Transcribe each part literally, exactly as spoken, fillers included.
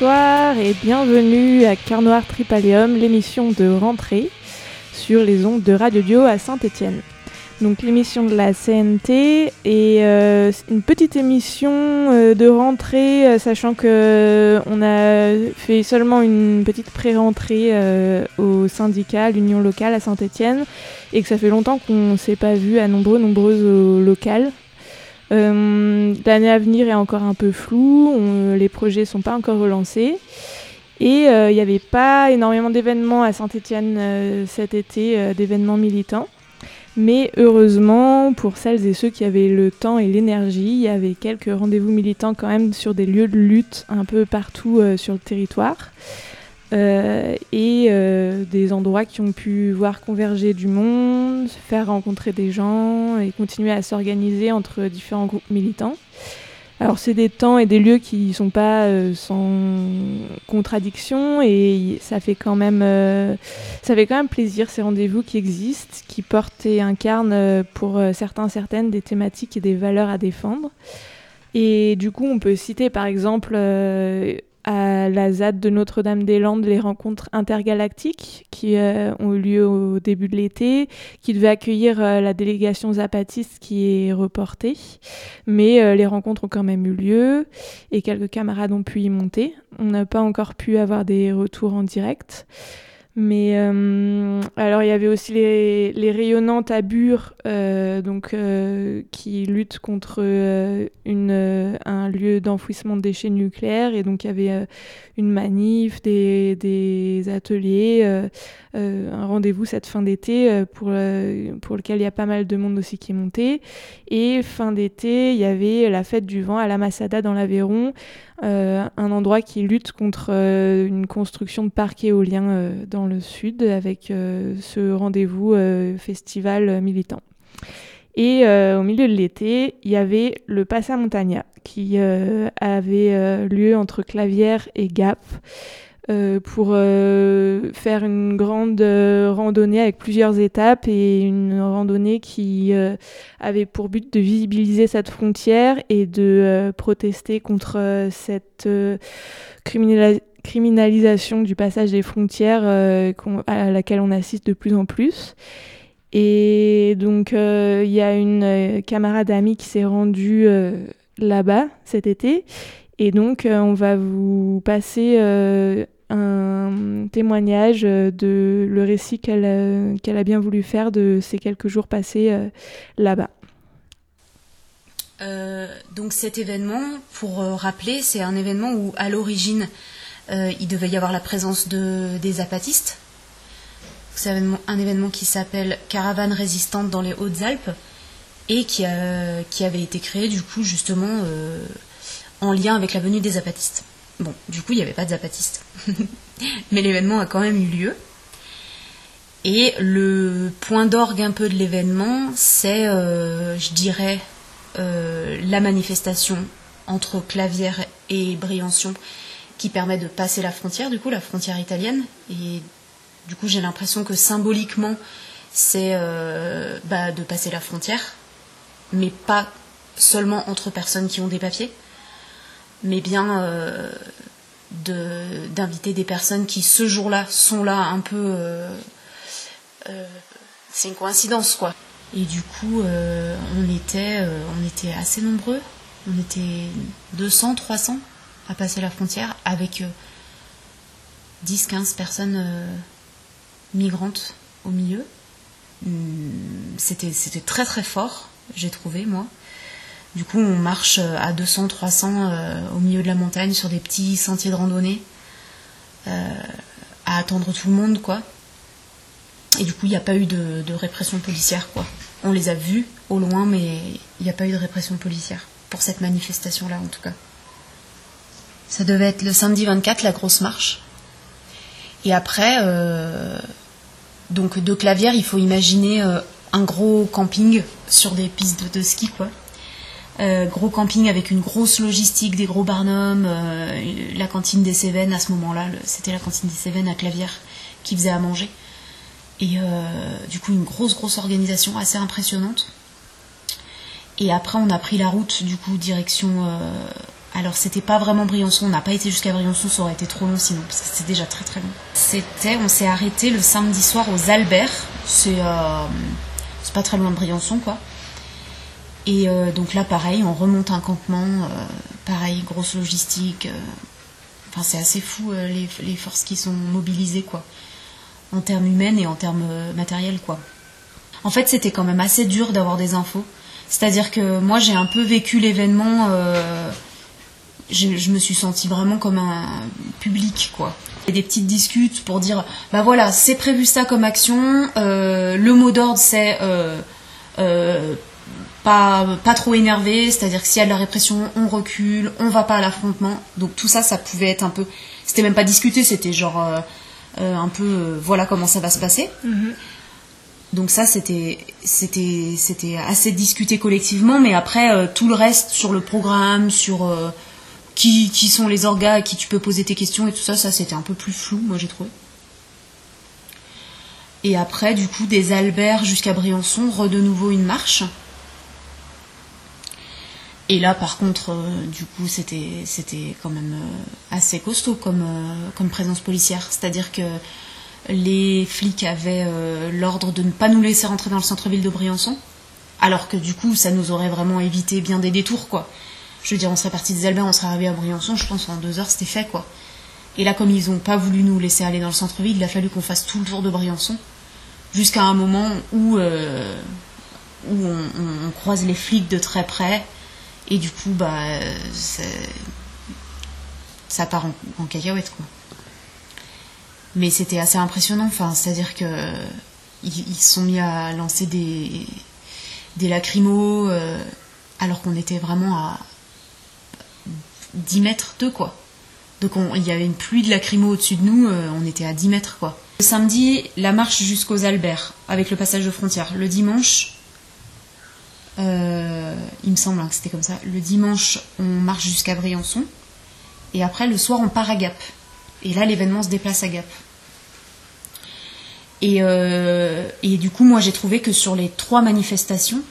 bonsoir et bienvenue à Cœur Noir Tripalium, l'émission de rentrée sur les ondes de Radio Dio à Saint-Étienne. Donc l'émission de la C N T est euh, une petite émission euh, de rentrée, euh, sachant qu'on a fait seulement une petite pré-rentrée euh, au syndicat, l'union locale à Saint-Étienne, et que ça fait longtemps qu'on ne s'est pas vu à nombreux, nombreuses au local. Euh, l'année à venir est encore un peu floue, on, les projets ne sont pas encore relancés. Et il euh, n'y avait pas énormément d'événements à Saint-Étienne euh, cet été, euh, d'événements militants. Mais heureusement, pour celles et ceux qui avaient le temps et l'énergie, il y avait quelques rendez-vous militants quand même sur des lieux de lutte un peu partout euh, sur le territoire. Euh, et euh, des endroits qui ont pu voir converger du monde, faire rencontrer des gens et continuer à s'organiser entre différents groupes militants. Alors c'est des temps et des lieux qui ne sont pas euh, sans contradiction et ça fait quand même euh, ça fait quand même plaisir, ces rendez-vous qui existent, qui portent et incarnent euh, pour euh, certains certaines des thématiques et des valeurs à défendre. Et du coup on peut citer par exemple euh, à la Z A D de Notre-Dame-des-Landes les rencontres intergalactiques qui euh, ont eu lieu au début de l'été, qui devaient accueillir euh, la délégation zapatiste qui est reportée, mais euh, les rencontres ont quand même eu lieu et quelques camarades ont pu y monter. On n'a pas encore pu avoir des retours en direct. Mais euh, alors il y avait aussi les, les rayonnantes à Bure, euh, donc euh, qui luttent contre euh, une, euh, un lieu d'enfouissement de déchets nucléaires, et donc il y avait euh, une manif, des, des ateliers, euh, euh, un rendez-vous cette fin d'été euh, pour, euh, pour lequel il y a pas mal de monde aussi qui est monté. Et fin d'été, il y avait la fête du vent à la Masada dans l'Aveyron, euh, un endroit qui lutte contre euh, une construction de parcs éoliens euh, dans le sud avec euh, ce rendez-vous euh, festival euh, militant. Et euh, au milieu de l'été, il y avait le Passa Montagna qui euh, avait euh, lieu entre Clavières et Gap euh, pour euh, faire une grande euh, randonnée avec plusieurs étapes, et une randonnée qui euh, avait pour but de visibiliser cette frontière et de euh, protester contre euh, cette euh, criminalisation criminalisation du passage des frontières euh, à laquelle on assiste de plus en plus. Et donc il euh, y a une euh, camarade amie qui s'est rendue euh, là-bas cet été, et donc euh, on va vous passer euh, un témoignage de le récit qu'elle a, qu'elle a bien voulu faire de ces quelques jours passés euh, là-bas. Euh, donc cet événement, pour euh, rappeler, c'est un événement où à l'origine Euh, il devait y avoir la présence de, des zapatistes. C'est un, un événement qui s'appelle Caravane résistante dans les Hautes-Alpes et qui, a, qui avait été créé du coup justement euh, en lien avec la venue des zapatistes. Bon, du coup il n'y avait pas de zapatistes, mais l'événement a quand même eu lieu. Et le point d'orgue un peu de l'événement, c'est, euh, je dirais, euh, la manifestation entre Clavières et Briançon, qui permet de passer la frontière, du coup, la frontière italienne. Et du coup, j'ai l'impression que symboliquement, c'est euh, bah, de passer la frontière, mais pas seulement entre personnes qui ont des papiers, mais bien euh, de, d'inviter des personnes qui, ce jour-là, sont là un peu... Euh, euh, c'est une coïncidence, quoi. Et du coup, euh, on était, euh, on était assez nombreux. On était deux cents, trois cents à passer la frontière, avec euh, dix à quinze personnes euh, migrantes au milieu. C'était, c'était très très fort, j'ai trouvé, moi. Du coup, on marche à deux cents, trois cents euh, au milieu de la montagne, sur des petits sentiers de randonnée, euh, à attendre tout le monde, quoi. Et du coup, il n'y a pas eu de, de répression policière, quoi. On les a vus au loin, mais il n'y a pas eu de répression policière, pour cette manifestation-là, en tout cas. Ça devait être le samedi vingt-quatre, la grosse marche. Et après, euh, donc de Clavières, il faut imaginer euh, un gros camping sur des pistes de, de ski, quoi. Euh, gros camping avec une grosse logistique, des gros barnums, euh, la cantine des Cévennes à ce moment-là, le, c'était la cantine des Cévennes à Clavières qui faisait à manger. Et euh, du coup, une grosse, grosse organisation assez impressionnante. Et après, on a pris la route, du coup, direction... Euh, Alors c'était pas vraiment Briançon, on n'a pas été jusqu'à Briançon, ça aurait été trop long sinon, parce que c'était déjà très très long. C'était, on s'est arrêté le samedi soir aux Alberts, c'est, euh, c'est pas très loin de Briançon quoi. Et euh, donc là pareil, on remonte un campement, euh, pareil, grosse logistique, euh, enfin c'est assez fou euh, les, les forces qui sont mobilisées quoi, en termes humains et en termes euh, matériels quoi. En fait c'était quand même assez dur d'avoir des infos, c'est-à-dire que moi j'ai un peu vécu l'événement... Euh, Je, je me suis sentie vraiment comme un public, quoi. Et des petites discutes pour dire, bah voilà, c'est prévu ça comme action, euh, le mot d'ordre c'est euh, euh, pas, pas trop énervé, c'est-à-dire que s'il y a de la répression, on recule, on va pas à l'affrontement. Donc tout ça, ça pouvait être un peu... C'était même pas discuté, c'était genre euh, euh, un peu, euh, voilà comment ça va se passer. Mm-hmm. Donc ça, c'était, c'était, c'était assez discuté collectivement, mais après, euh, tout le reste sur le programme, sur... Euh, Qui, qui sont les orgas à qui tu peux poser tes questions et tout ça, ça c'était un peu plus flou, moi j'ai trouvé. Et après, du coup, des Alberts jusqu'à Briançon, re de nouveau une marche. Et là, par contre, euh, du coup, c'était, c'était quand même euh, assez costaud comme, euh, comme présence policière. C'est-à-dire que les flics avaient euh, l'ordre de ne pas nous laisser rentrer dans le centre-ville de Briançon, alors que du coup, ça nous aurait vraiment évité bien des détours, quoi. Je veux dire, on serait parti des Alberts, on serait arrivé à Briançon, je pense en deux heures c'était fait quoi. Et là, comme ils n'ont pas voulu nous laisser aller dans le centre-ville, il a fallu qu'on fasse tout le tour de Briançon, jusqu'à un moment où, euh, où on, on, on croise les flics de très près, et du coup, bah, c'est... ça part en, en cacahuète quoi. Mais c'était assez impressionnant, enfin, c'est-à-dire que ils, ils se sont mis à lancer des, des lacrymos, euh, alors qu'on était vraiment à dix mètres d'eux quoi. Donc il y avait une pluie de lacrymo au-dessus de nous, euh, on était à dix mètres quoi. Le samedi, la marche jusqu'aux Alberts avec le passage de frontière. Le dimanche, euh, il me semble hein, que c'était comme ça. Le dimanche, on marche jusqu'à Briançon et après le soir on part à Gap. Et là l'événement se déplace à Gap. Et, euh, et du coup moi j'ai trouvé que sur les trois manifestations,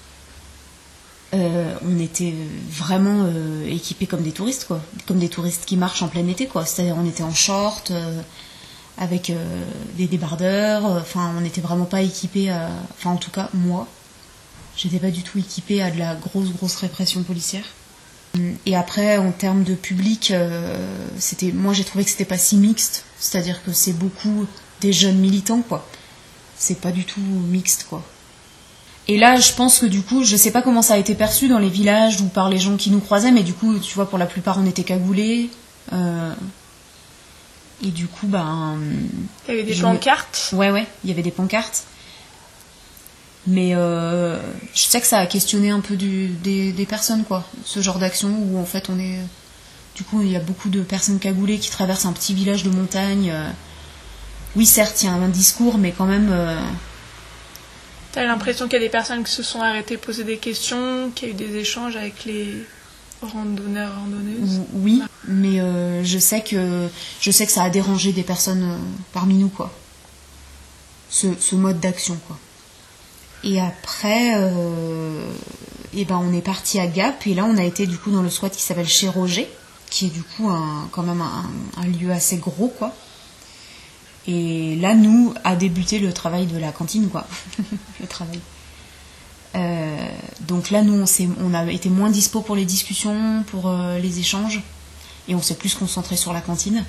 Euh, on était vraiment euh, équipés comme des touristes quoi, comme des touristes qui marchent en plein été quoi. C'est-à-dire on était en short euh, avec euh, des débardeurs, enfin euh, on n'était vraiment pas équipés à... enfin en tout cas moi j'étais pas du tout équipée à de la grosse grosse répression policière. Et après en termes de public euh, c'était, moi j'ai trouvé que c'était pas si mixte, c'est-à-dire que c'est beaucoup des jeunes militants quoi, c'est pas du tout mixte quoi. Et là, je pense que du coup, je sais pas comment ça a été perçu dans les villages ou par les gens qui nous croisaient, mais du coup, tu vois, pour la plupart, on était cagoulés. Euh... Et du coup, ben... Il y avait des je... pancartes. Ouais, ouais, il y avait des pancartes. Mais euh... je sais que ça a questionné un peu du... des... des personnes, quoi. Ce genre d'action où, en fait, on est... Du coup, il y a beaucoup de personnes cagoulées qui traversent un petit village de montagne. Oui, certes, il y a un discours, mais quand même... Euh... T'as l'impression qu'il y a des personnes qui se sont arrêtées poser des questions, qu'il y a eu des échanges avec les randonneurs, randonneuses. Oui, mais euh, je sais que je sais que ça a dérangé des personnes euh, parmi nous quoi. Ce, ce mode d'action quoi. Et après, euh, et ben on est parti à Gap et là on a été du coup dans le squat qui s'appelle Chez Roger, qui est du coup un, quand même un, un lieu assez gros quoi. Et là, nous, a débuté le travail de la cantine, quoi. le travail. Euh, donc là, nous, on, s'est, on a été moins dispo pour les discussions, pour euh, les échanges. Et on s'est plus concentré sur la cantine.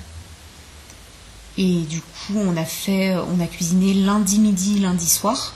Et du coup, on a fait, on a cuisiné lundi midi, lundi soir.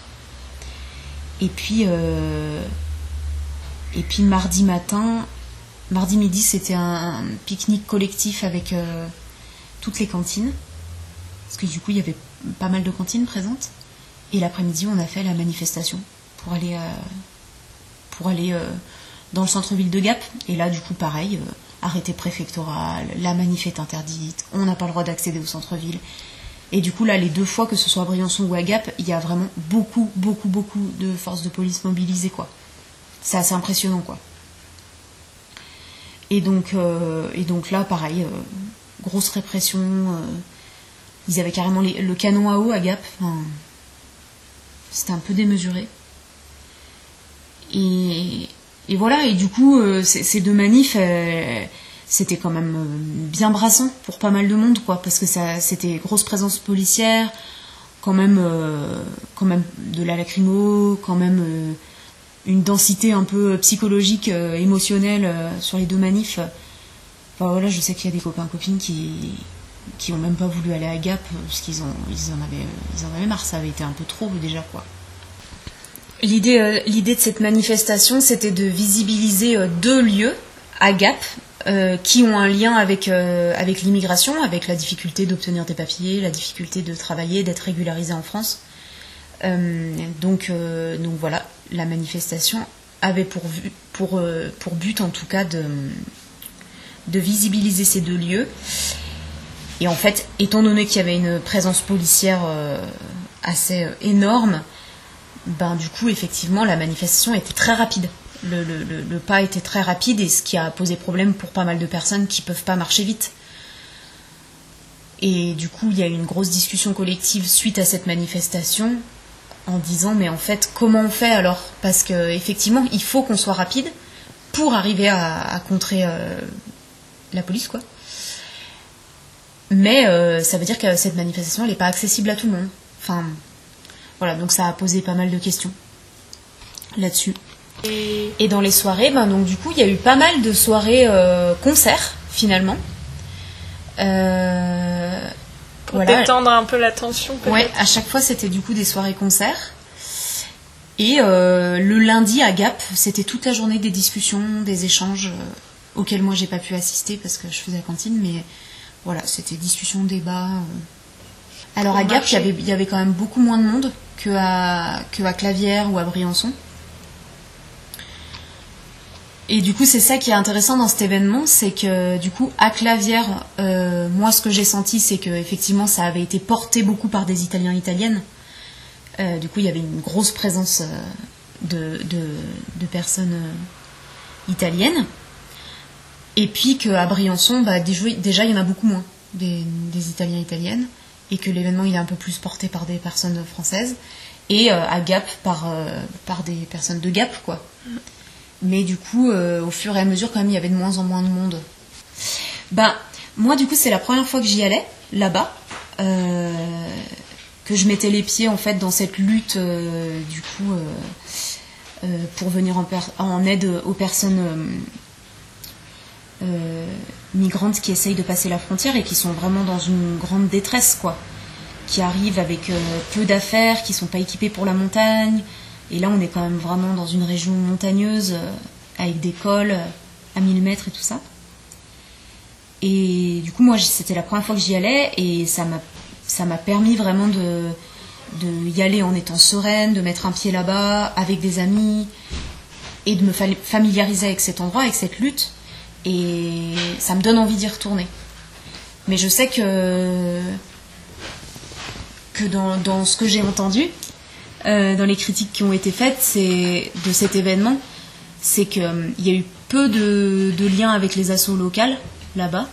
Et puis, euh, et puis mardi matin, mardi midi, c'était un, un pique-nique collectif avec euh, toutes les cantines. Parce que du coup, il y avait pas mal de cantines présentes. Et l'après-midi, on a fait la manifestation pour aller, euh, pour aller euh, dans le centre-ville de Gap. Et là, du coup, pareil, euh, arrêté préfectoral, la manif est interdite, on n'a pas le droit d'accéder au centre-ville. Et du coup, là, les deux fois, que ce soit à Briançon ou à Gap, il y a vraiment beaucoup, beaucoup, beaucoup de forces de police mobilisées, quoi. C'est assez impressionnant, quoi. Et donc, euh, et donc là, pareil, euh, grosse répression... Euh, Ils avaient carrément les, le canon à eau à Gap. Enfin, c'était un peu démesuré. Et, et voilà, et du coup, euh, c- ces deux manifs, euh, c'était quand même euh, bien brassant pour pas mal de monde, quoi, parce que ça, c'était grosse présence policière, quand même, euh, quand même de la lacrymo, quand même euh, une densité un peu psychologique, euh, émotionnelle euh, sur les deux manifs. Enfin voilà, je sais qu'il y a des copains copines qui qui ont même pas voulu aller à Gap parce qu'ils ont ils en avaient ils en avaient marre, ça avait été un peu trop déjà quoi. L'idée euh, l'idée de cette manifestation, c'était de visibiliser euh, deux lieux à Gap euh, qui ont un lien avec euh, avec l'immigration, avec la difficulté d'obtenir des papiers, la difficulté de travailler, d'être régularisé en France. Euh, donc euh, donc voilà, la manifestation avait pour vue, pour euh, pour but en tout cas de de visibiliser ces deux lieux. Et en fait, étant donné qu'il y avait une présence policière euh, assez euh, énorme, ben du coup, effectivement, la manifestation était très rapide. Le, le, le, le pas était très rapide, et ce qui a posé problème pour pas mal de personnes qui peuvent pas marcher vite. Et du coup, il y a eu une grosse discussion collective suite à cette manifestation, en disant, mais en fait, comment on fait alors ? Parce que effectivement, il faut qu'on soit rapide pour arriver à, à contrer euh, la police, quoi. Mais euh, ça veut dire que cette manifestation, elle n'est pas accessible à tout le monde. Enfin, voilà, donc ça a posé pas mal de questions là-dessus. Et, Et dans les soirées, ben donc du coup, il y a eu pas mal de soirées euh, concerts finalement. Euh, Pour voilà. détendre un peu la tension. Peut-être. Ouais, à chaque fois, c'était du coup des soirées concerts. Et euh, le lundi à Gap, c'était toute la journée des discussions, des échanges euh, auxquels moi j'ai pas pu assister parce que je faisais la cantine, mais voilà, c'était discussion, débat. Euh. Alors à Gap, il y avait, il y avait quand même beaucoup moins de monde que à, que à Clavières ou à Briançon. Et du coup, c'est ça qui est intéressant dans cet événement, c'est que du coup, à Clavières, euh, moi, ce que j'ai senti, c'est que effectivement, ça avait été porté beaucoup par des Italiens et Italiennes. Euh, du coup, il y avait une grosse présence euh, de, de, de personnes euh, italiennes. Et puis qu'à Briançon, bah, déjà, il y en a beaucoup moins, des, des Italiens et Italiennes, et que l'événement, il est un peu plus porté par des personnes françaises, et euh, à Gap, par, euh, par des personnes de Gap, quoi. Mais du coup, euh, au fur et à mesure, quand même, il y avait de moins en moins de monde. Ben, moi, du coup, c'est la première fois que j'y allais, là-bas, euh, que je mettais les pieds, en fait, dans cette lutte, euh, du coup, euh, euh, pour venir en, per- en aide aux personnes... Euh, Euh, migrantes qui essayent de passer la frontière et qui sont vraiment dans une grande détresse, quoi, qui arrivent avec euh, peu d'affaires, qui sont pas équipés pour la montagne, et là on est quand même vraiment dans une région montagneuse euh, avec des cols euh, à mille mètres et tout ça. Et du coup moi c'était la première fois que j'y allais, et ça m'a ça m'a permis vraiment de de y aller en étant sereine, de mettre un pied là-bas avec des amis et de me familiariser avec cet endroit, avec cette lutte. Et ça me donne envie d'y retourner. Mais je sais que, que dans, dans ce que j'ai entendu, euh, dans les critiques qui ont été faites c'est, de cet événement, c'est qu'il euh, y a eu peu de, de liens avec les assos locales, là-bas.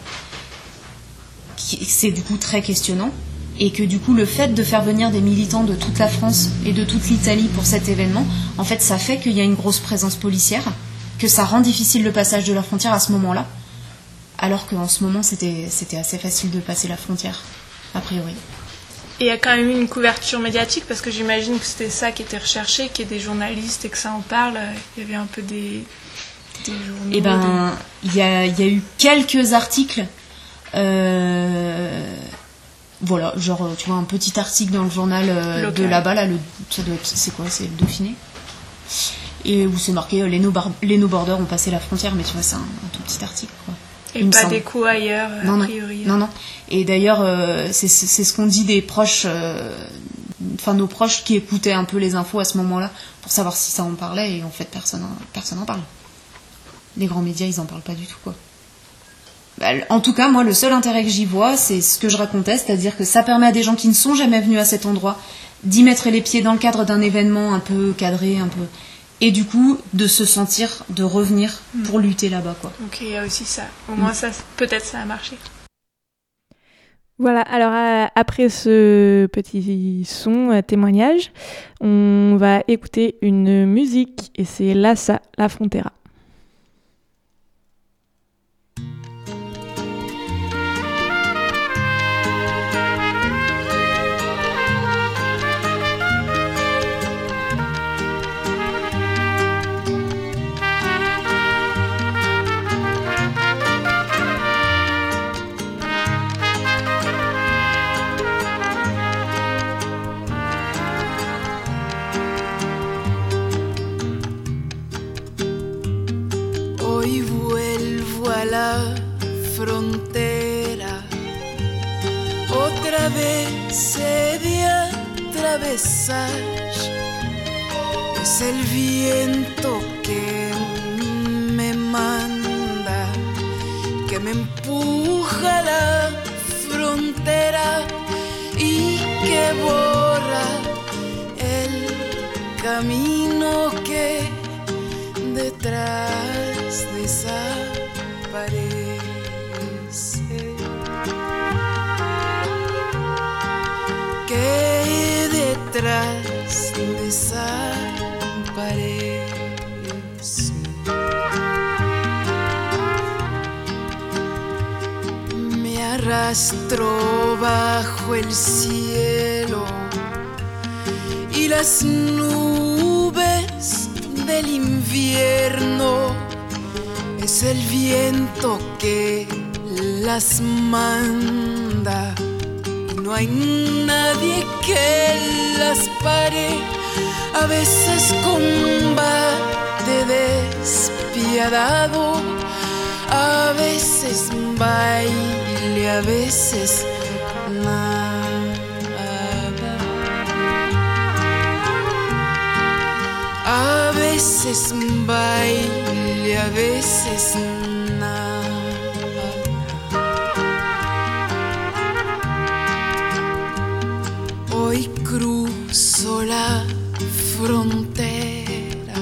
Qui, c'est du coup très questionnant. Et que du coup, le fait de faire venir des militants de toute la France et de toute l'Italie pour cet événement, en fait, ça fait qu'il y a une grosse présence policière, que ça rend difficile le passage de la frontière à ce moment-là, alors qu'en ce moment, c'était, c'était assez facile de passer la frontière, a priori. Et il y a quand même eu une couverture médiatique, parce que j'imagine que c'était ça qui était recherché, qu'il y ait des journalistes et que ça en parle. Il y avait un peu des, des journaux. Eh ben, il de... y, a, y a eu quelques articles, euh, voilà, genre, tu vois, un petit article dans le journal euh, de là-bas, là, le, ça doit être, c'est quoi, c'est le Dauphiné ? Et où c'est marqué euh, les, no bar- les no borders ont passé la frontière, mais tu vois, c'est un, un tout petit article, quoi. Et il pas d'écho ailleurs, non, a priori. Non, non. Et d'ailleurs, euh, c'est, c'est ce qu'on dit des proches, enfin euh, nos proches qui écoutaient un peu les infos à ce moment-là pour savoir si ça en parlait, et en fait, personne personne en parle. Les grands médias, ils en parlent pas du tout, quoi. Bah, en tout cas, moi, le seul intérêt que j'y vois, c'est ce que je racontais, c'est-à-dire que ça permet à des gens qui ne sont jamais venus à cet endroit d'y mettre les pieds dans le cadre d'un événement un peu cadré, un peu... Et du coup, de se sentir, de revenir pour lutter là-bas, quoi. Ok, il y a aussi ça. Au moins, ça, peut-être ça a marché. Voilà, alors euh, après ce petit son, euh, témoignage, on va écouter une musique, et c'est Lassa, La Frontera. Hoy vuelvo a la frontera, otra vez he de atravesar. Es el viento que me manda, que me empuja a la frontera y que borra el camino que detrás desaparece. Que detrás desaparece. Me arrastro bajo el cielo y las nubes del invierno. Es el viento que las manda. No hay nadie que las pare. A veces combate despiadado, a veces baile, a veces nada. A veces baile, a veces nada. Hoy cruzo la frontera,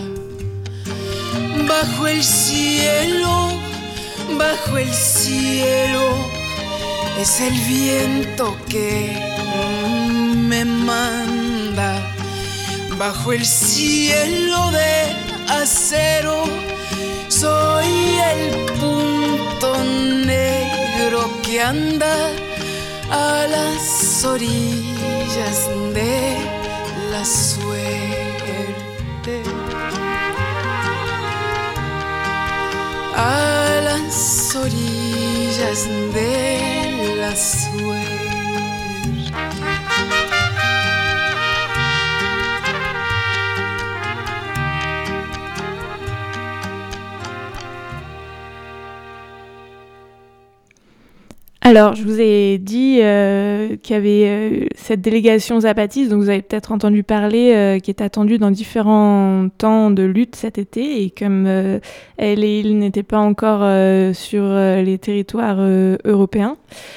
bajo el cielo, bajo el cielo. Es el viento que me manda, bajo el cielo de acero. Soy el punto negro que anda a las orillas de la suerte, a las orillas de la suerte. Alors, je vous ai dit euh, qu'il y avait euh, cette délégation zapatistes, donc vous avez peut-être entendu parler, euh, qui est attendue dans différents temps de lutte cet été, et comme euh, elle et il n'étaient pas encore euh, sur euh, les territoires euh, européens,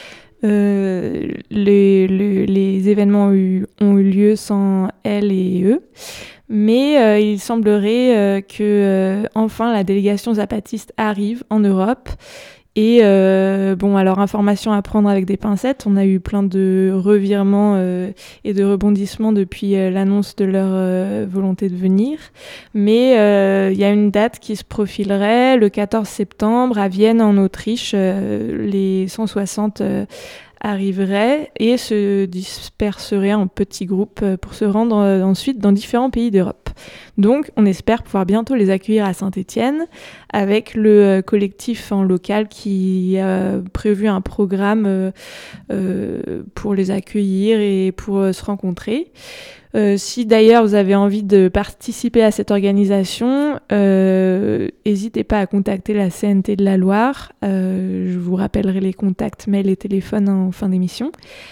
euh, les, les, les événements ont eu, ont eu lieu sans elle et eux. Mais euh, il semblerait euh, que euh, enfin la délégation zapatiste arrive en Europe. Et euh, bon, alors information à prendre avec des pincettes, on a eu plein de revirements euh, et de rebondissements depuis euh, l'annonce de leur euh, volonté de venir. Mais il euh, y a une date qui se profilerait, le quatorze septembre, à Vienne, en Autriche. Euh, les cent soixante euh, arriveraient et se disperseraient en petits groupes pour se rendre euh, ensuite dans différents pays d'Europe. Donc, on espère pouvoir bientôt les accueillir à Saint-Étienne avec le euh, collectif en local qui a prévu un programme euh, euh, pour les accueillir et pour euh, se rencontrer. Euh, si d'ailleurs vous avez envie de participer à cette organisation, euh, n'hésitez pas à contacter la C N T de la Loire. Euh, je vous rappellerai les contacts, mail et téléphone en fin d'émission.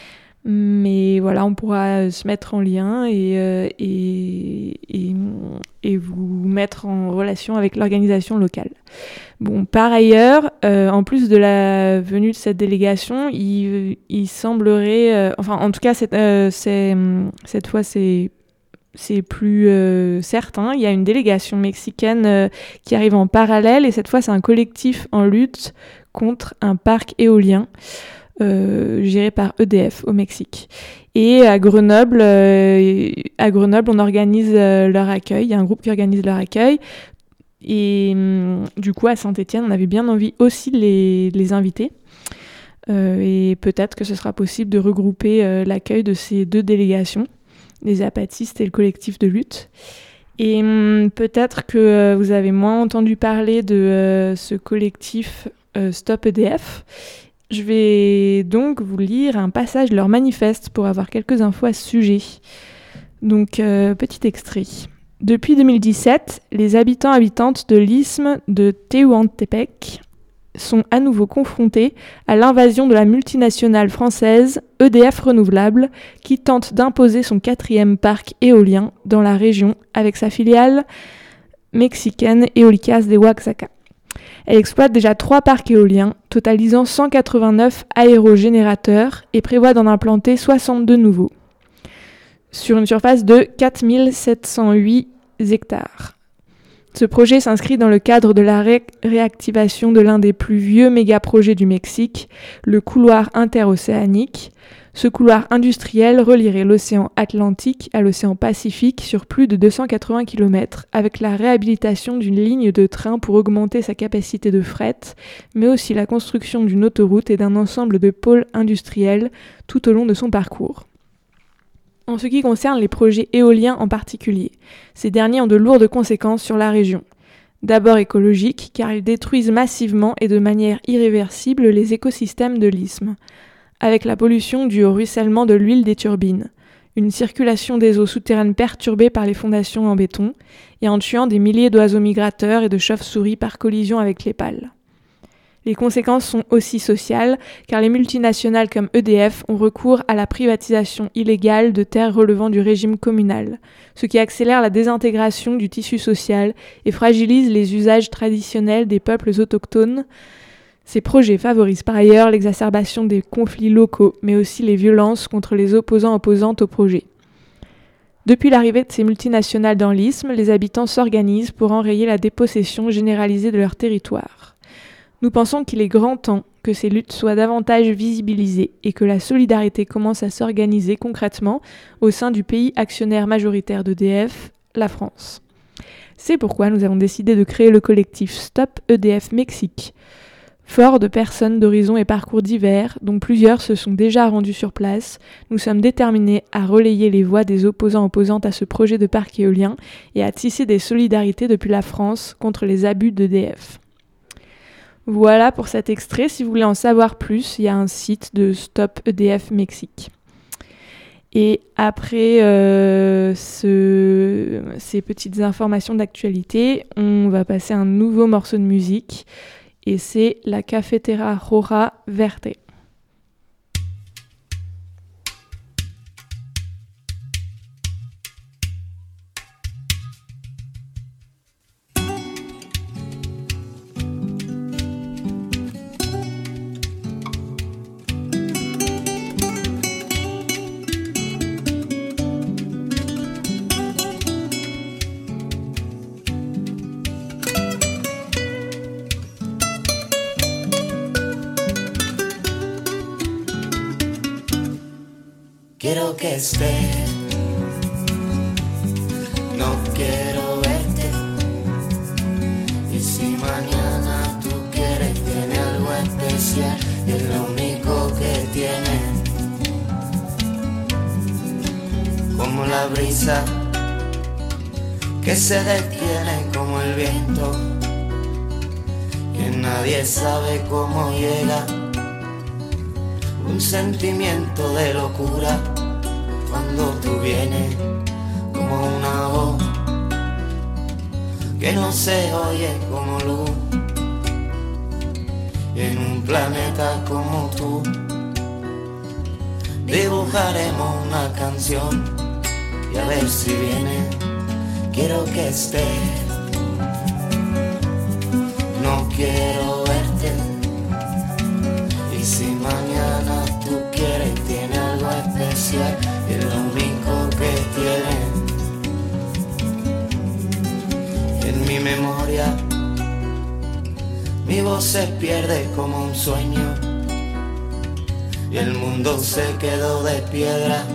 Mais voilà, on pourra se mettre en lien et, euh, et, et, et vous mettre en relation avec l'organisation locale. Bon, par ailleurs, euh, en plus de la venue de cette délégation, il, il semblerait, euh, enfin en tout cas c'est, euh, c'est, cette fois c'est, c'est plus euh, certain, il y a une délégation mexicaine euh, qui arrive en parallèle et cette fois c'est un collectif en lutte contre un parc éolien. Euh, géré par E D F au Mexique. Et à Grenoble, euh, à Grenoble, on organise euh, leur accueil. Il y a un groupe qui organise leur accueil. Et hum, du coup, à Saint-Étienne, on avait bien envie aussi de les, de les inviter. Euh, et peut-être que ce sera possible de regrouper euh, l'accueil de ces deux délégations, les zapatistes et le collectif de lutte. Et hum, peut-être que euh, vous avez moins entendu parler de euh, ce collectif euh, Stop E D F. Je vais donc vous lire un passage de leur manifeste pour avoir quelques infos à ce sujet. Donc, euh, petit extrait. Depuis deux mille dix-sept, les habitants-habitantes de l'isthme de Tehuantepec sont à nouveau confrontés à l'invasion de la multinationale française E D F Renouvelables qui tente d'imposer son quatrième parc éolien dans la région avec sa filiale mexicaine Eólicas de Oaxaca. Elle exploite déjà trois parcs éoliens, totalisant cent quatre-vingt-neuf aérogénérateurs et prévoit d'en implanter soixante-deux nouveaux, sur une surface de quatre mille sept cent huit hectares. Ce projet s'inscrit dans le cadre de la ré- réactivation de l'un des plus vieux méga-projets du Mexique, le couloir interocéanique. Ce couloir industriel relierait l'océan Atlantique à l'océan Pacifique sur plus de deux cent quatre-vingts kilomètres, avec la réhabilitation d'une ligne de train pour augmenter sa capacité de fret, mais aussi la construction d'une autoroute et d'un ensemble de pôles industriels tout au long de son parcours. En ce qui concerne les projets éoliens en particulier, ces derniers ont de lourdes conséquences sur la région. D'abord écologiques, car ils détruisent massivement et de manière irréversible les écosystèmes de l'isthme, avec la pollution due au ruissellement de l'huile des turbines, une circulation des eaux souterraines perturbée par les fondations en béton, et en tuant des milliers d'oiseaux migrateurs et de chauves-souris par collision avec les pales. Les conséquences sont aussi sociales, car les multinationales comme E D F ont recours à la privatisation illégale de terres relevant du régime communal, ce qui accélère la désintégration du tissu social et fragilise les usages traditionnels des peuples autochtones. Ces projets favorisent par ailleurs l'exacerbation des conflits locaux, mais aussi les violences contre les opposants opposantes au projet. Depuis l'arrivée de ces multinationales dans l'isthme, les habitants s'organisent pour enrayer la dépossession généralisée de leur territoire. Nous pensons qu'il est grand temps que ces luttes soient davantage visibilisées et que la solidarité commence à s'organiser concrètement au sein du pays actionnaire majoritaire d'E D F, la France. C'est pourquoi nous avons décidé de créer le collectif Stop E D F Mexique, fort de personnes d'horizons et parcours divers, dont plusieurs se sont déjà rendus sur place. Nous sommes déterminés à relayer les voix des opposants opposantes à ce projet de parc éolien et à tisser des solidarités depuis la France contre les abus d'E D F. Voilà pour cet extrait. Si vous voulez en savoir plus, il y a un site de Stop E D F Mexique. Et après euh, ce, ces petites informations d'actualité, on va passer à un nouveau morceau de musique. Et c'est la Cafetera Roja Verte. Quiero que estés, no quiero verte. Y si mañana tú quieres, tiene algo especial, es lo único que tiene. Como la brisa que se detiene como el viento, que nadie sabe cómo llega. Un sentimiento de locura cuando tú vienes como una voz que no se oye como luz. Y en un planeta como tú dibujaremos una canción y a ver si viene. Quiero que estés, no quiero verte. Y si mañana tú quieres, tiene algo especial, es lo único que tiene. En mi memoria, mi voz se pierde como un sueño, y el mundo se quedó de piedra.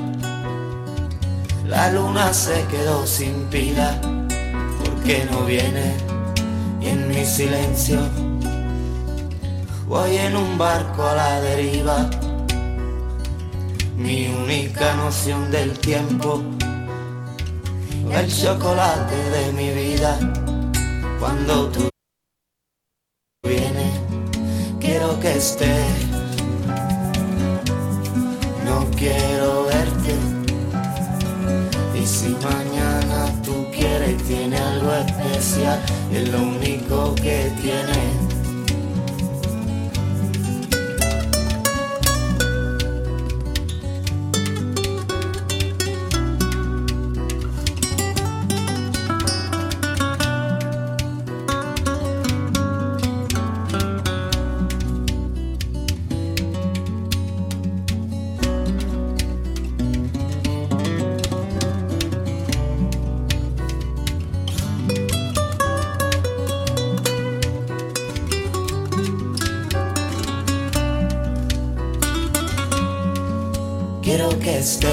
La luna se quedó sin pila, porque no viene, y en mi silencio voy en un barco a la deriva. Mi única noción del tiempo, el chocolate de mi vida. Cuando tú vienes, quiero que estés, no quiero verte. Y si mañana tú quiere tiene algo especial, es lo único que tiene. Quiero que esté,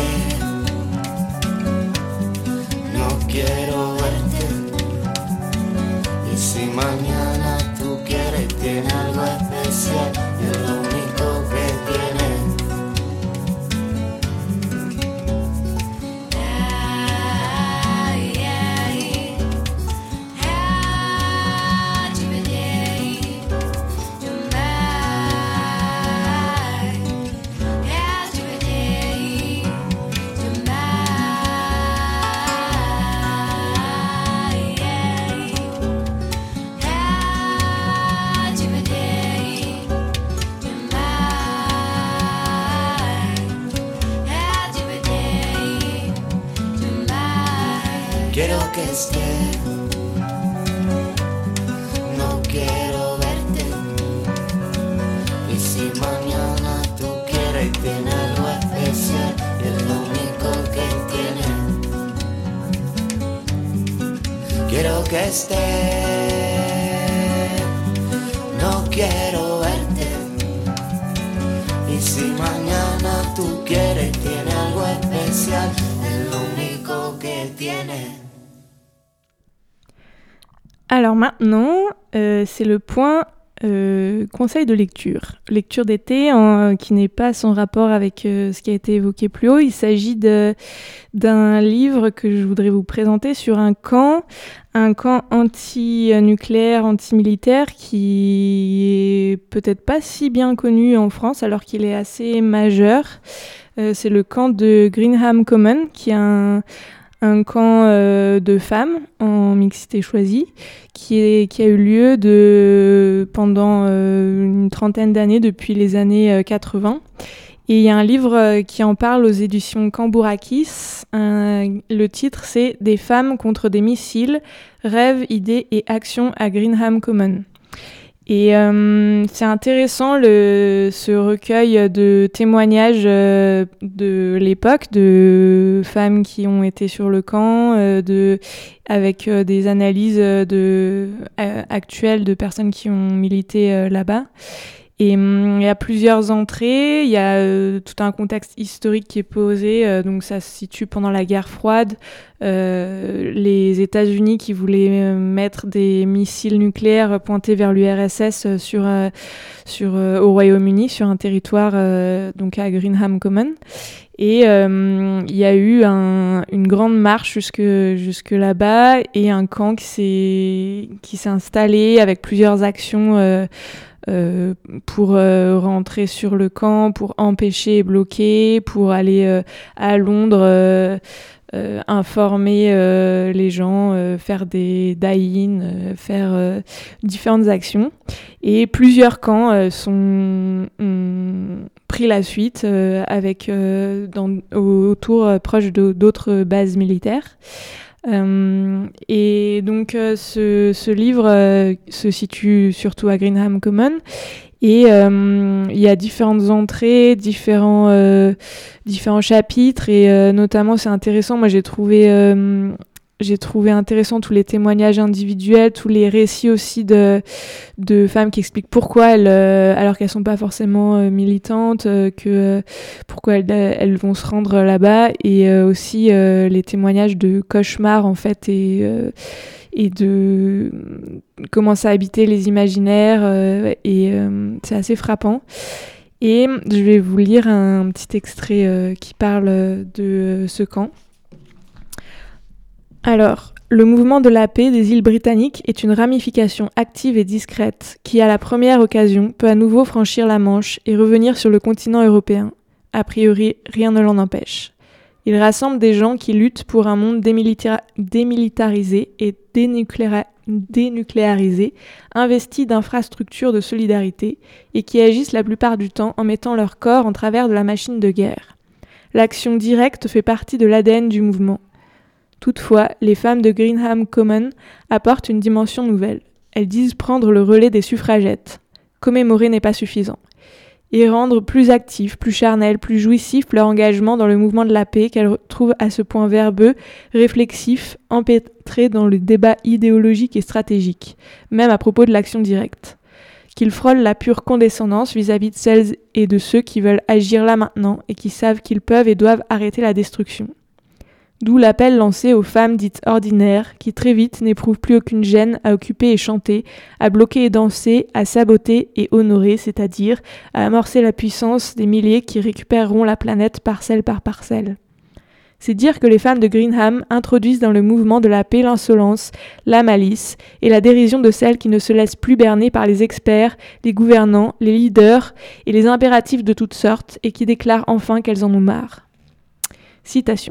no quiero verte. Y si mañana tú quieres, tiene algo especial, y es lo único que tiene. Quiero que esté, no quiero verte. Y si mañana tú quieres, tiene algo especial, y es lo único que tiene. Quiero que esté, no quiero verte. Y si mañana tú quieres, tiene algo especial, es lo único que tiene. Alors maintenant, euh, c'est le point euh, conseil de lecture. Lecture d'été en, qui n'est pas sans rapport avec euh, ce qui a été évoqué plus haut. Il s'agit de, d'un livre que je voudrais vous présenter sur un camp, un camp anti-nucléaire, anti-militaire qui est peut-être pas si bien connu en France alors qu'il est assez majeur. Euh, c'est le camp de Greenham Common qui est un... un camp euh, de femmes en mixité choisie qui, est, qui a eu lieu de, pendant euh, une trentaine d'années, depuis les années euh, quatre-vingts. Et il y a un livre euh, qui en parle aux éditions Cambourakis. Un, le titre, c'est « Des femmes contre des missiles, rêves, idées et actions à Greenham Common ». Et euh, c'est intéressant le, ce recueil de témoignages euh, de l'époque, de femmes qui ont été sur le camp, euh, de, avec euh, des analyses de, euh, actuelles de personnes qui ont milité euh, là-bas. Et hum, il y a plusieurs entrées, il y a euh, tout un contexte historique qui est posé, euh, donc ça se situe pendant la guerre froide, euh, les États-Unis qui voulaient euh, mettre des missiles nucléaires pointés vers l'U R S S euh, sur, euh, sur, euh, au Royaume-Uni, sur un territoire euh, donc à Greenham Common. Et euh, il y a eu un, une grande marche jusque, jusque là-bas et un camp qui s'est, qui s'est installé avec plusieurs actions euh, Euh, pour euh, rentrer sur le camp, pour empêcher et bloquer, pour aller euh, à Londres euh, euh, informer euh, les gens, euh, faire des die-in, euh, faire euh, différentes actions. Et plusieurs camps euh, sont, ont pris la suite euh, avec, euh, dans, autour euh, proche de, d'autres bases militaires. Euh, et donc euh, ce, ce livre euh, se situe surtout à Greenham Common et euh, il y a différentes entrées, différents, euh, différents chapitres et euh, notamment c'est intéressant, moi j'ai trouvé, euh, j'ai trouvé intéressant tous les témoignages individuels, tous les récits aussi de, de femmes qui expliquent pourquoi elles, euh, alors qu'elles sont pas forcément euh, militantes, euh, que euh, pourquoi elles, elles vont se rendre là-bas et euh, aussi euh, les témoignages de cauchemars en fait et euh, et de comment ça habitait les imaginaires euh, et euh, c'est assez frappant. Et je vais vous lire un petit extrait euh, qui parle de ce camp. Alors, le mouvement de la paix des îles britanniques est une ramification active et discrète qui, à la première occasion, peut à nouveau franchir la Manche et revenir sur le continent européen. A priori, rien ne l'en empêche. Il rassemble des gens qui luttent pour un monde démilita- démilitarisé et dénucléa- dénucléarisé, investi d'infrastructures de solidarité et qui agissent la plupart du temps en mettant leur corps en travers de la machine de guerre. L'action directe fait partie de l'A D N du mouvement. Toutefois, les femmes de Greenham Common apportent une dimension nouvelle. Elles disent prendre le relais des suffragettes. Commémorer n'est pas suffisant. Et rendre plus actif, plus charnel, plus jouissif leur engagement dans le mouvement de la paix qu'elles trouvent à ce point verbeux, réflexif, empêtré dans le débat idéologique et stratégique, même à propos de l'action directe. Qu'ils frôlent la pure condescendance vis-à-vis de celles et de ceux qui veulent agir là maintenant et qui savent qu'ils peuvent et doivent arrêter la destruction. D'où l'appel lancé aux femmes dites ordinaires, qui très vite n'éprouvent plus aucune gêne à occuper et chanter, à bloquer et danser, à saboter et honorer, c'est-à-dire à amorcer la puissance des milliers qui récupéreront la planète parcelle par parcelle. C'est dire que les femmes de Greenham introduisent dans le mouvement de la paix l'insolence, la malice et la dérision de celles qui ne se laissent plus berner par les experts, les gouvernants, les leaders et les impératifs de toutes sortes et qui déclarent enfin qu'elles en ont marre. Citation.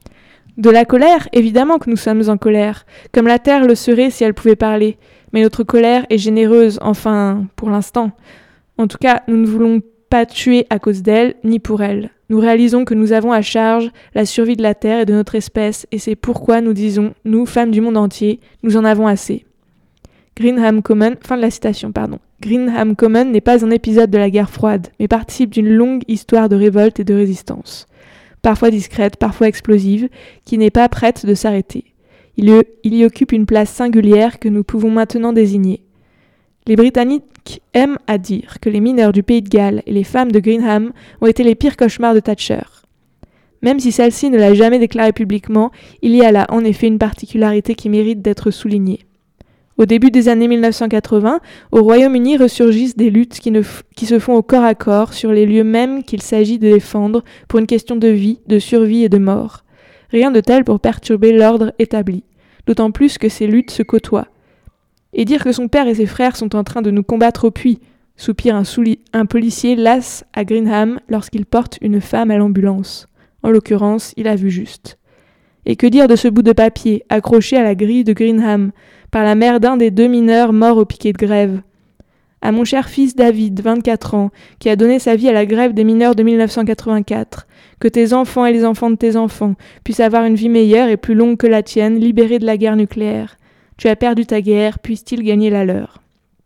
De la colère, évidemment que nous sommes en colère, comme la terre le serait si elle pouvait parler, mais notre colère est généreuse, enfin, pour l'instant. En tout cas, nous ne voulons pas tuer à cause d'elle, ni pour elle. Nous réalisons que nous avons à charge la survie de la terre et de notre espèce, et c'est pourquoi nous disons, nous, femmes du monde entier, nous en avons assez. Greenham Common, fin de la citation, pardon. Greenham Common n'est pas un épisode de la guerre froide, mais participe d'une longue histoire de révolte et de résistance. Parfois discrète, parfois explosive, qui n'est pas prête de s'arrêter. Il y, il y occupe une place singulière que nous pouvons maintenant désigner. Les Britanniques aiment à dire que les mineurs du Pays de Galles et les femmes de Greenham ont été les pires cauchemars de Thatcher. Même si celle-ci ne l'a jamais déclaré publiquement, il y a là en effet une particularité qui mérite d'être soulignée. Au début des années mille neuf cent quatre-vingts, au Royaume-Uni ressurgissent des luttes qui, ne f- qui se font au corps à corps sur les lieux mêmes qu'il s'agit de défendre pour une question de vie, de survie et de mort. Rien de tel pour perturber l'ordre établi, d'autant plus que ces luttes se côtoient. Et dire que son père et ses frères sont en train de nous combattre au puits, soupire un, souli- un policier las à Greenham lorsqu'il porte une femme à l'ambulance. En l'occurrence, il a vu juste. Et que dire de ce bout de papier, accroché à la grille de Greenham, par la mère d'un des deux mineurs morts au piquet de grève. À mon cher fils David, vingt-quatre ans, qui a donné sa vie à la grève des mineurs de mille neuf cent quatre-vingt-quatre, que tes enfants et les enfants de tes enfants puissent avoir une vie meilleure et plus longue que la tienne, libérés de la guerre nucléaire. Tu as perdu ta guerre, puisse-t-il gagner la leur.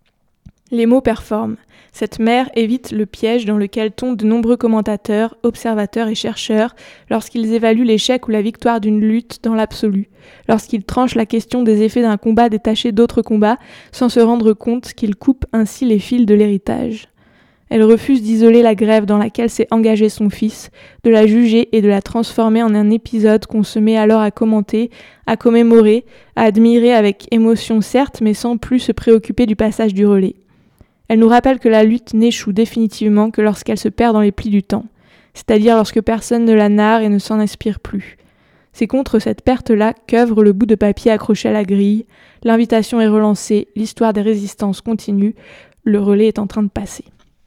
Les mots performent. Cette mère évite le piège dans lequel tombent de nombreux commentateurs, observateurs et chercheurs lorsqu'ils évaluent l'échec ou la victoire d'une lutte dans l'absolu, lorsqu'ils tranchent la question des effets d'un combat détaché d'autres combats sans se rendre compte qu'ils coupent ainsi les fils de l'héritage. Elle refuse d'isoler la grève dans laquelle s'est engagé son fils, de la juger et de la transformer en un épisode qu'on se met alors à commenter, à commémorer, à admirer avec émotion certes, mais sans plus se préoccuper du passage du relais. Elle nous rappelle que la lutte n'échoue définitivement que lorsqu'elle se perd dans les plis du temps, c'est-à-dire lorsque personne ne la narre et ne s'en inspire plus. C'est contre cette perte-là qu'œuvre le bout de papier accroché à la grille, l'invitation est relancée, l'histoire des résistances continue, le relais est en train de passer.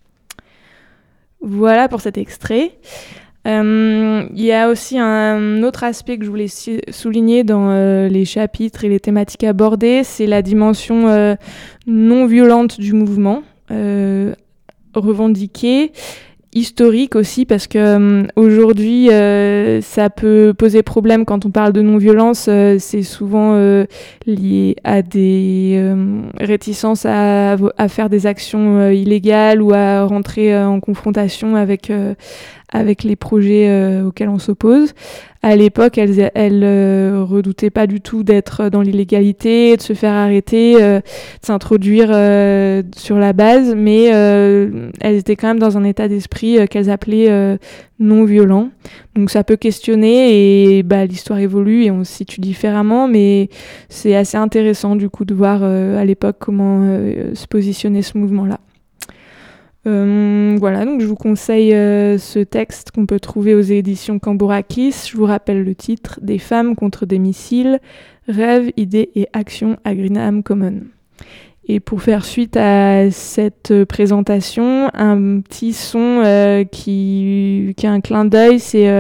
Voilà pour cet extrait. Euh, il y a aussi un autre aspect que je voulais si- souligner dans euh, les chapitres et les thématiques abordées, c'est la dimension euh, non violente du mouvement, euh, revendiquée, historique aussi, parce que euh, aujourd'hui euh, ça peut poser problème quand on parle de non-violence, euh, c'est souvent euh, lié à des euh, réticences à, à faire des actions euh, illégales ou à rentrer euh, en confrontation avec euh, avec les projets euh, auxquels on s'oppose. À l'époque, elles, elles euh, redoutaient pas du tout d'être dans l'illégalité, de se faire arrêter, euh, de s'introduire euh, sur la base, mais euh, elles étaient quand même dans un état d'esprit euh, qu'elles appelaient euh, non violent. Donc ça peut questionner et bah, l'histoire évolue et on se situe différemment, mais c'est assez intéressant du coup de voir euh, à l'époque comment euh, se positionnait ce mouvement-là. Euh, voilà, donc je vous conseille euh, ce texte qu'on peut trouver aux éditions Cambourakis. Je vous rappelle le titre, Des femmes contre des missiles, rêves, idées et actions à Greenham Common. Et pour faire suite à cette présentation, un petit son euh, qui, qui a un clin d'œil, c'est euh,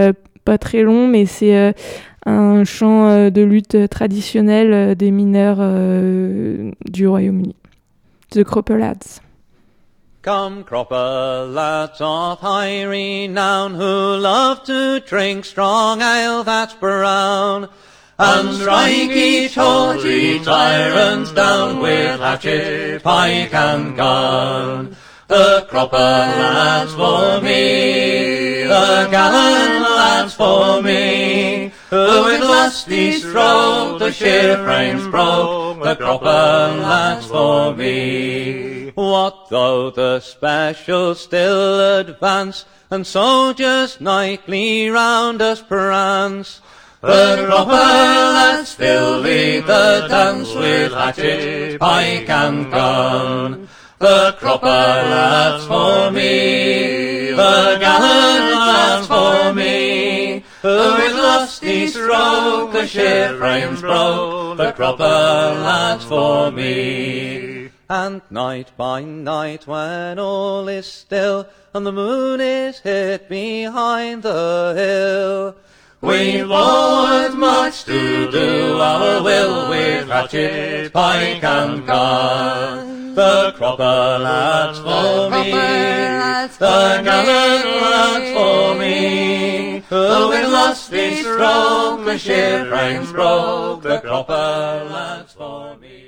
pas très long, mais c'est euh, un chant euh, de lutte traditionnel euh, des mineurs euh, du Royaume-Uni. The Cropper Lads. Come, cropper lads of high renown, who love to drink strong ale that's brown, and strike each haughty tyrant down with hatchet, pike and gun. The cropper lads for me, the gallant lads for me, who with lusty stroke the sheer frames broke, the cropper lads for me. What though the special still advance, and soldiers nightly round us prance? The cropper lads still lead the dance with hatchet, pike and gun. The cropper lads for me, the gallant lads for me, who with lusty stroke the sheer frames broke, the cropper lads for me. And night by night when all is still, and the moon is hid behind the hill, we forward march to do our will with hatchet, pike and gun. The cropper lads for me, the gallant lads for me, who with lusty stroke the sheer frames broke, the cropper lads for me.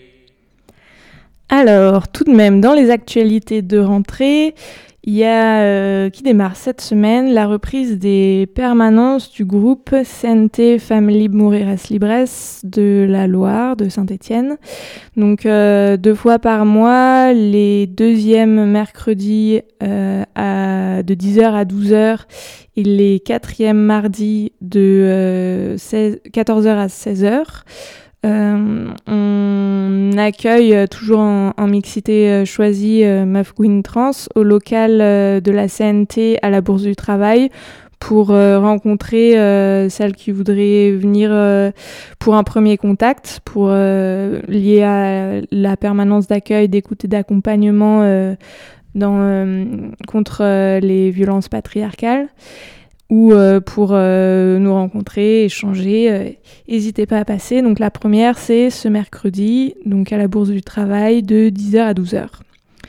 Alors, tout de même, dans les actualités de rentrée, il y a, euh, qui démarre cette semaine, la reprise des permanences du groupe C N T Femmes Libres Mujeres Libres de la Loire, de Saint-Étienne. Donc, euh, deux fois par mois, les deuxièmes mercredis euh, à, de dix heures à douze heures et les quatrièmes mardis de euh, seize, quatorze heures à seize heures. Euh, on accueille toujours en, en mixité euh, choisie euh, Meuf Gwyn Trans au local euh, de la C N T à la Bourse du Travail pour euh, rencontrer euh, celles qui voudraient venir euh, pour un premier contact, pour euh, lié à la permanence d'accueil, d'écoute et d'accompagnement euh, dans, euh, contre euh, les violences patriarcales. Ou euh, pour euh, nous rencontrer, échanger, n'hésitez euh, pas à passer. Donc la première, c'est ce mercredi, donc à la Bourse du Travail, de dix heures à douze heures.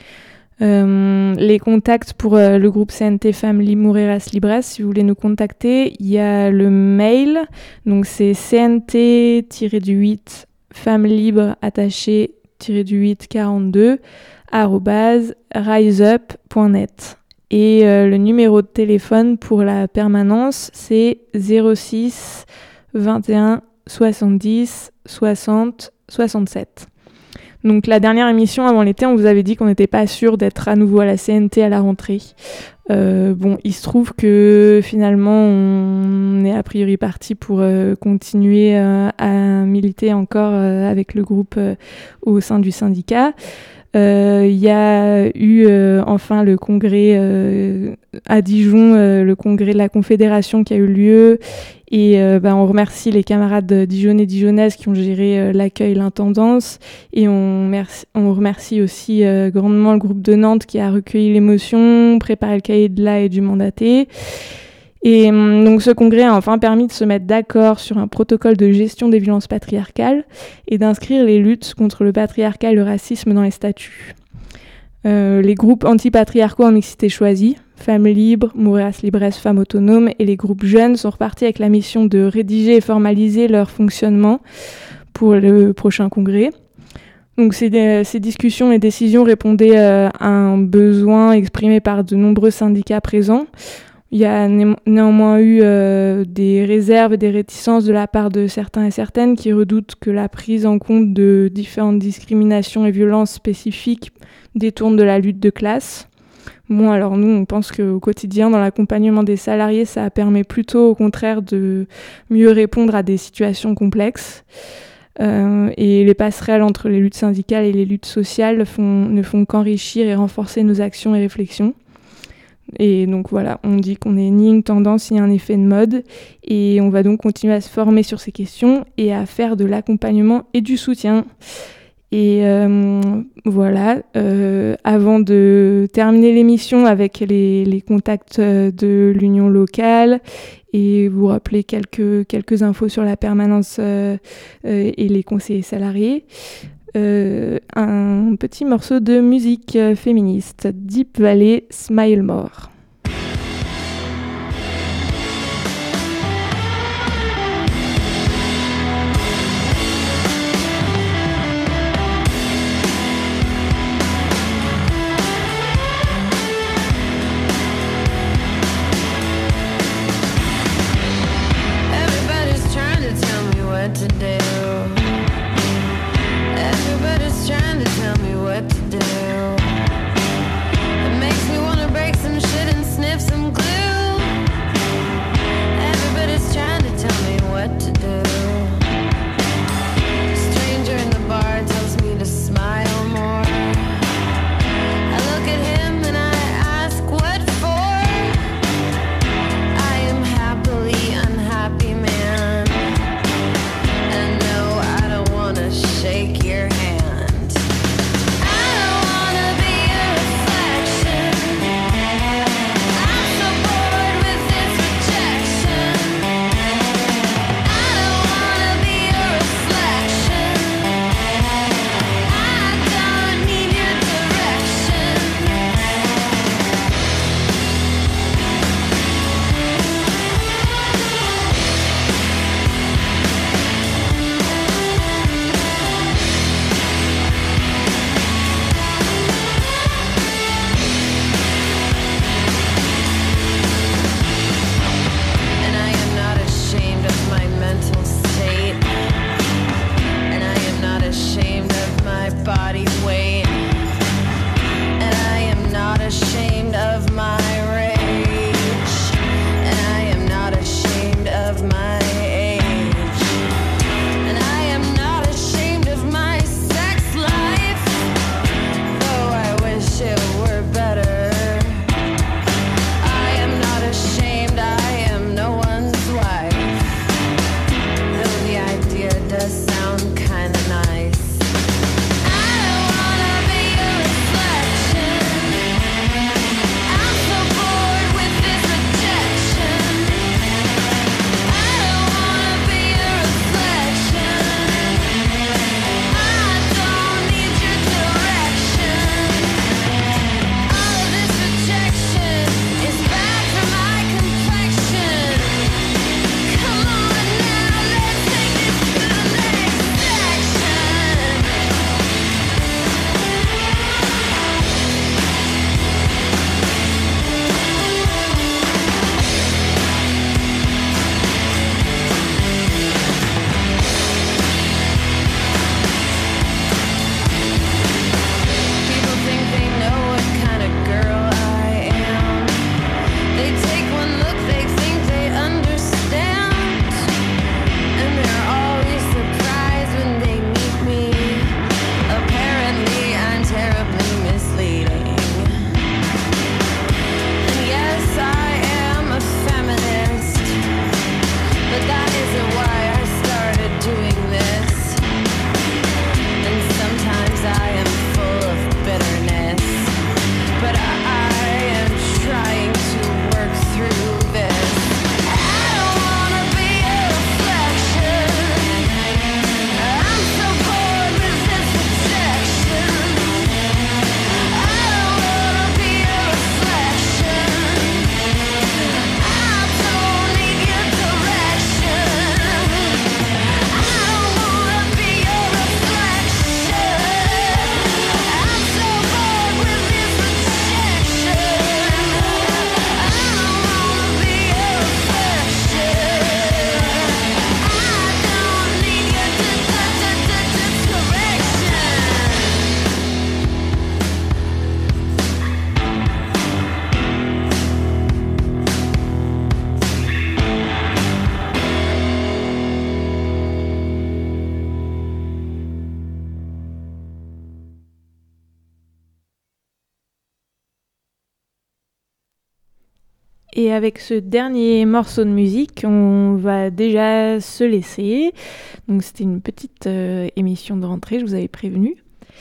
Euh, les contacts pour euh, le groupe C N T Femmes Libres Mujeres Libres, si vous voulez nous contacter, il y a le mail, donc c'est C N T huit femmes libres attachées huit quarante-deux arobase riseup point net. Et euh, le numéro de téléphone pour la permanence, c'est zéro six vingt et un soixante-dix soixante soixante-sept. Donc la dernière émission avant l'été, on vous avait dit qu'on n'était pas sûr d'être à nouveau à la C N T à la rentrée. Euh, bon, il se trouve que finalement, on est a priori parti pour euh, continuer euh, à militer encore euh, avec le groupe euh, au sein du syndicat. Il euh, y a eu euh, enfin le congrès euh, à Dijon, euh, le congrès de la Confédération qui a eu lieu, et euh, bah, on remercie les camarades dijonnais et dijonnaises qui ont géré euh, l'accueil, l'intendance, et on, merci, on remercie aussi euh, grandement le groupe de Nantes qui a recueilli l'émotion, préparé le cahier de là et du mandaté. Et donc ce congrès a enfin permis de se mettre d'accord sur un protocole de gestion des violences patriarcales et d'inscrire les luttes contre le patriarcat et le racisme dans les statuts. Euh, les groupes antipatriarcaux en mixité choisie, Femmes Libres, Mujeres Libres, Femmes Autonomes, et les groupes jeunes sont repartis avec la mission de rédiger et formaliser leur fonctionnement pour le prochain congrès. Donc ces, ces discussions et décisions répondaient euh, à un besoin exprimé par de nombreux syndicats présents. Il y a né- néanmoins eu euh, des réserves et des réticences de la part de certains et certaines qui redoutent que la prise en compte de différentes discriminations et violences spécifiques détourne de la lutte de classe. Bon, alors nous, on pense qu'au quotidien, dans l'accompagnement des salariés, ça permet plutôt au contraire de mieux répondre à des situations complexes. Euh, et les passerelles entre les luttes syndicales et les luttes sociales font, ne font qu'enrichir et renforcer nos actions et réflexions. Et donc voilà, on dit qu'on n'est ni une tendance ni un effet de mode, et on va donc continuer à se former sur ces questions et à faire de l'accompagnement et du soutien. Et euh, voilà, euh, avant de terminer l'émission avec les, les contacts de l'union locale et vous rappeler quelques, quelques infos sur la permanence euh, euh, et les conseillers salariés. Euh, un petit morceau de musique féministe, Deep Valley, Smile More. To do. Everybody's trying to tell me what to do. It makes me wanna break some shit and sniff some glue. Everybody's trying to tell me what to do. A stranger in the bar tells me to smile more. I look at him and I ask what for. I am happily unhappy, man. Shake your hand. I don't wanna be a reflection. I'm so bored with this rejection. I don't wanna be a reflection. I don't need your direction. Mental state, and I am not ashamed of my body weight, and I am not ashamed of my rage, and I am not ashamed of my age, and I am not ashamed of my sex life, though I wish it were better. I am not ashamed, I am no one's wife. Does sound kinda nice. I don't wanna be a reflection. I'm so bored with this rejection. I don't wanna be a reflection. I don't need your direction. All of this rejection is bad for my complexion. Come on now, let's take this to the next section. People think they know what kind of girl I am. They take one look, they think they understand. And they're always surprised when they meet me. Apparently I'm terribly misleading. And yes, I am a feminist, but that isn't why I started doing this. And sometimes I am full of bitterness, but I, I am trying to work through this. I don't wanna be a reflection. I'm so bored with this rejection. I don't wanna be a reflection. I don't need your direction. I don't wanna be a reflection. I'm so bored with this rejection. I don't wanna be a reflection. I don't need your direction. Et avec ce dernier morceau de musique, on va déjà se laisser. Donc c'était une petite euh, émission de rentrée, je vous avais prévenu.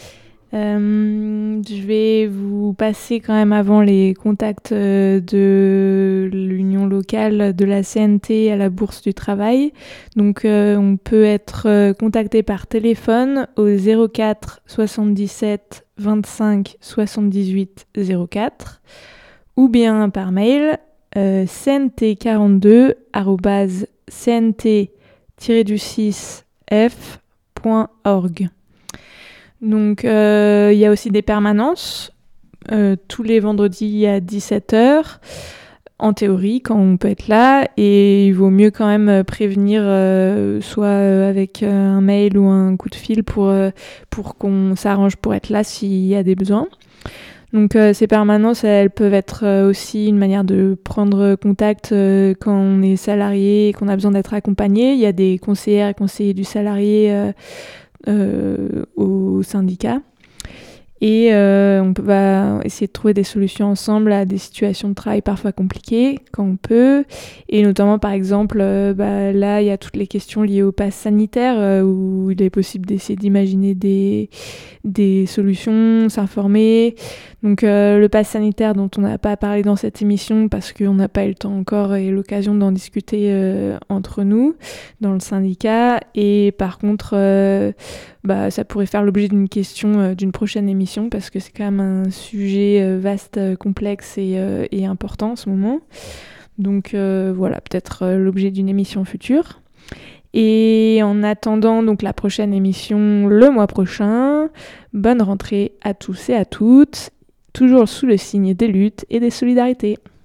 Euh, je vais vous passer quand même avant les contacts de l'union locale de la C N T à la Bourse du Travail. Donc euh, on peut être contacté par téléphone au zéro quatre soixante-dix-sept vingt-cinq soixante-dix-huit zéro quatre ou bien par mail euh, c n t quarante-deux arobase c n t tiret six f point org. Donc, il euh, y a aussi des permanences, euh, tous les vendredis à dix-sept heures, en théorie, quand on peut être là. Et il vaut mieux quand même prévenir, euh, soit avec un mail ou un coup de fil pour, euh, pour qu'on s'arrange pour être là s'il y a des besoins. Donc, euh, ces permanences, elles peuvent être aussi une manière de prendre contact euh, quand on est salarié et qu'on a besoin d'être accompagné. Il y a des conseillères et conseillers du salarié euh, Euh, au syndicat et euh, on peut, va essayer de trouver des solutions ensemble à des situations de travail parfois compliquées quand on peut, et notamment par exemple euh, bah, là il y a toutes les questions liées au pass sanitaire euh, où il est possible d'essayer d'imaginer des, des solutions, s'informer. Donc euh, le pass sanitaire dont on n'a pas parlé dans cette émission parce qu'on n'a pas eu le temps encore et l'occasion d'en discuter euh, entre nous dans le syndicat, et par contre euh, bah, ça pourrait faire l'objet d'une question euh, d'une prochaine émission parce que c'est quand même un sujet euh, vaste, euh, complexe et, euh, et important en ce moment. Donc euh, voilà, peut-être euh, l'objet d'une émission future. Et en attendant donc la prochaine émission le mois prochain, bonne rentrée à tous et à toutes, toujours sous le signe des luttes et des solidarités.